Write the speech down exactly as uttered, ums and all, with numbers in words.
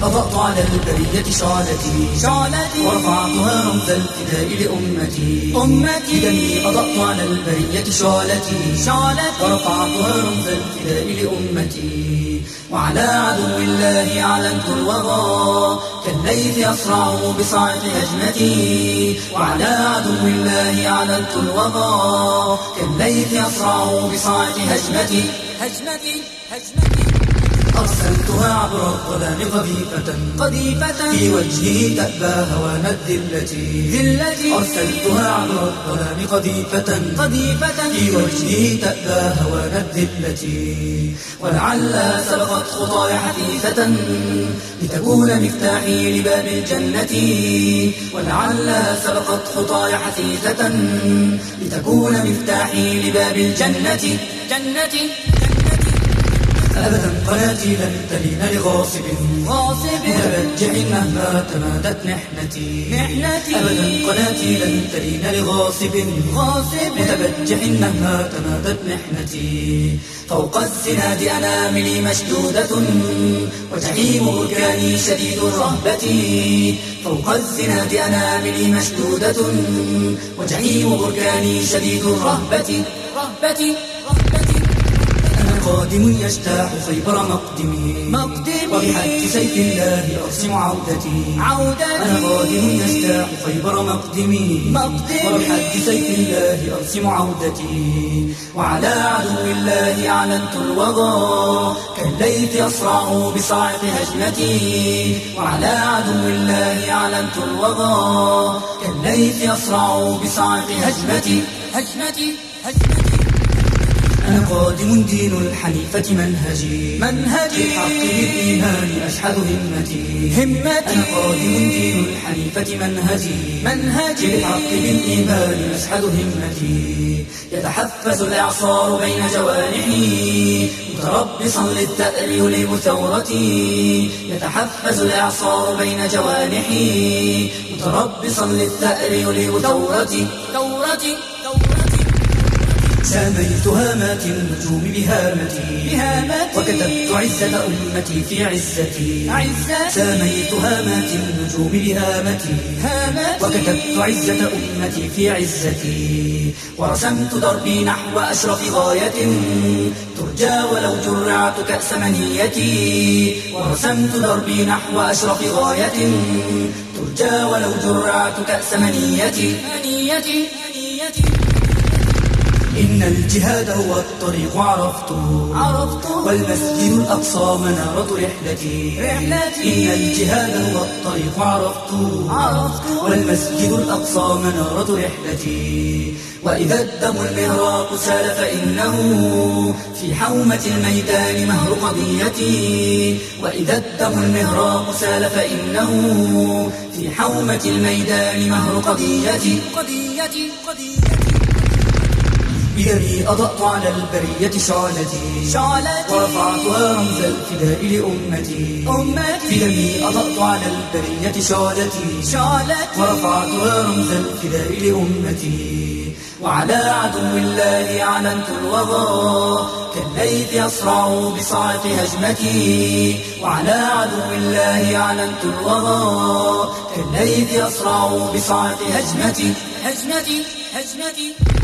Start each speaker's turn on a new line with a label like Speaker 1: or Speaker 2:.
Speaker 1: أضأت على البرية شعلتي شعلتي ورفعتها رمز الفداء لأمتي أمتي بدمي أضأت على البرية شعلتي شعلتي ورفعتها رمز الفداء لأمتي وعلى عدو الله أعلنت الوغى كالليث أسرع بصاعق هجمتي وعلى عدو الله أعلنت الوغى كالليث أسرع بصاعق هجمتي هجمتي هجمتي أرسلتها عبر الظلام قذيفة قذيفة في وجهه تأبى هوان الذلة ذلتي أرسلتها عبر الظلام قذيفة قذيفة في وجهه تأبى هوان الذلة ولعل سبقت خطاي حثيثة لتكون مفتاحي لباب الجنة ولعل سبقت خطاي حثيثة لتكون مفتاحي لباب الجنة جنتي أبدا قناتي لن تلين لغاصب غاصب متبجح مهما تمادت محنتي محنتي أبدا قناتي لن تلين لغاصب غاصب متبجح مهما تمادت محنتي فوق الزناد أناملي مشدودة وجحيم بركاني شديد الرهبة فوق الزناد أناملي مشدودة وجحيم بركاني شديد الرهبة رهبتي رهبتي قادم يجتاح خيبر مقدمي مقدمي وبحد سيف الله أرسم عودتي عودتي أنا قادم يجتاح خيبر مقدمي مقدمي وبحد سيف الله أرسم عودتي وعلى عدو الله أعلنت الوغى كالليث أسرع بصاعق هجمتي وعلى عدو الله أعلنت الوغى كالليث أسرع بصاعق هجمتي هجمتي هجمتي أنا قادم دين الحنيفة منهجي منهجي بالحق بالإيمان أشحذ همتي همتي أنا قادم دين الحنيفة منهجي منهجي بالحق بالإيمان أشحذ همتي يتحفز الإعصار بين جوانحي متربصا للثأر يلم ثورتي يتحفز الإعصار بين جوانحي متربصا للثأر يلم ثورتي ثورتي ساميت هامات النجوم بهامتي بهامتي وكتبت عزة أمتي في عزتي عزتي ساميت هامات النجوم بهامتي هامتي وكتبت عزة أمتي في عزتي ورسمت دربي نحو أشرف غاية ترجى ولو جرعت كأس منيتي ورسمت دربي نحو أشرف غاية ترجى ولو جرعت كأس منيتي منيتي منيتي إن الجهاد هو الطريق عرفته عرفته والمسجد الأقصى منارة رحلتي رحلتي إن الجهاد هو الطريق عرفته عرفته والمسجد الأقصى منارة رحلتي وإذا الدم المهراق سال فإنه في حومة الميدان مهر قضيتي وإذا الدم المهراق سال فإنه في حومة الميدان مهر قضيتي قضيتي قضيتي بدمي أضأت على البرية شعلتي شعلتي ورفعتها رمز الفداء لأمتي أمتي بدمي أضأت على البرية شعلتي شعلتي ورفعتها رمز الفداء لأمتي وعلى عدو الله أعلنت الوغى كالليث أسرع بصاعق هجمتي وعلى عدو الله أعلنت الوغى كالليث أسرع بصاعق هجمتي هجمتي هجمتي